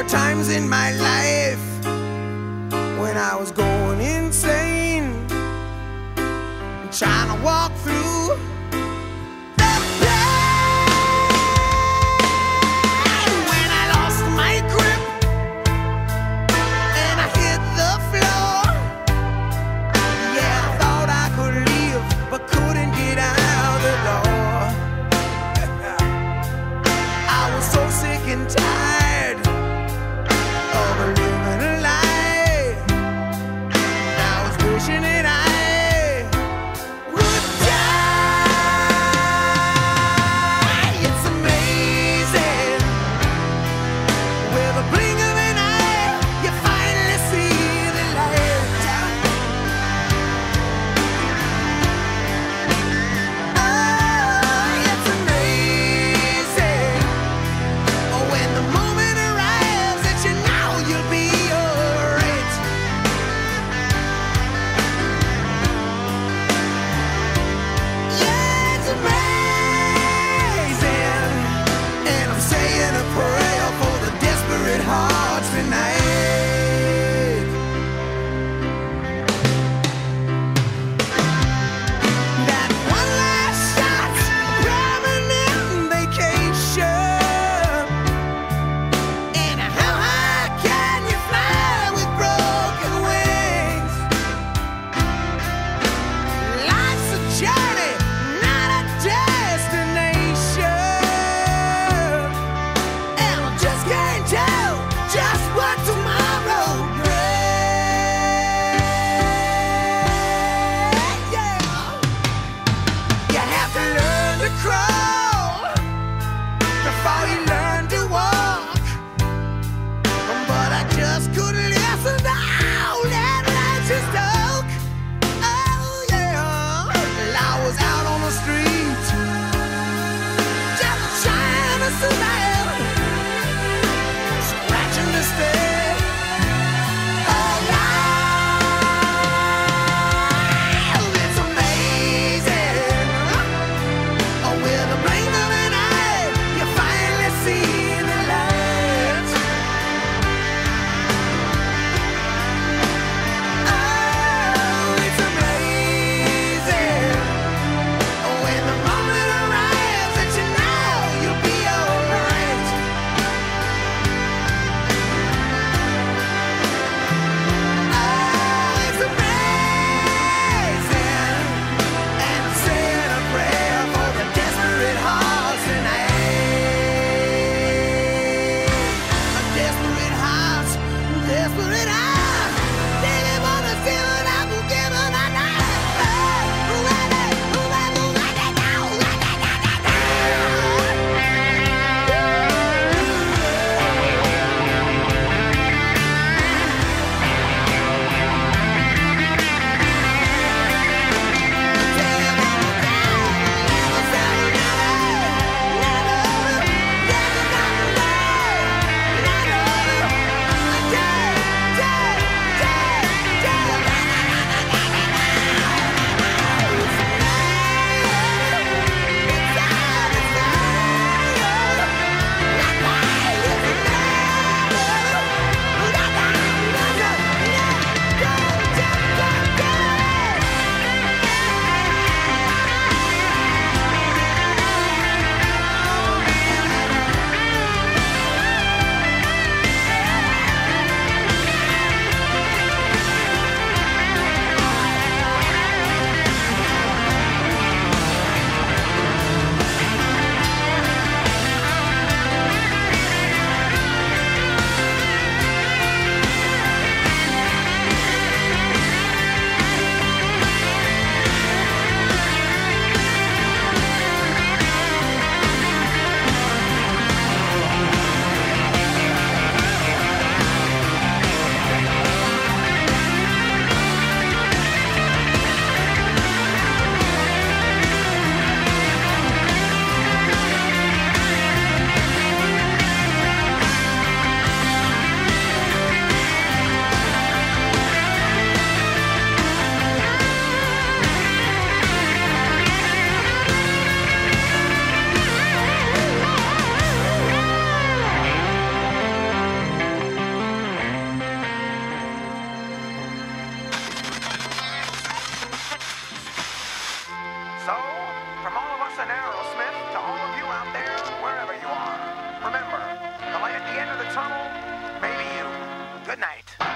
times in my life when I was going insane, trying to walk through the pain. When I lost my grip and I hit the floor, yeah, I thought I could leave but couldn't get out the door. I was so sick and tired of living a lie. I was wishing that I would die. It's amazing, with a blink of an eye, you finally see the light. Oh, it's amazing, when the moment arrives that you know you'll be alright. Yeah, it's amazing, and I'm saying a prayer for the desperate hearts tonight. That one last shot, permanent vacation. And how high can you fly with broken wings? Life's a journey, not a destination. And I just can't tell just what tomorrow brings. Yeah. You have to learn to crawl before you learn to walk. But I just couldn't listen to all that righteous talk. Oh yeah, well, I was out on the street, just trying to survive, scratching the step. Oh wow, it's amazing. Oh, with a blink of an eye, you finally see the light. Oh, it's amazing, when the moment arrives that you know you'll be alright. Oh, it's amazing, and I'm saying a prayer for the desperate hearts tonight. Desperate hearts, desperate hearts, they live on the field of given a night. Yeah. Good night.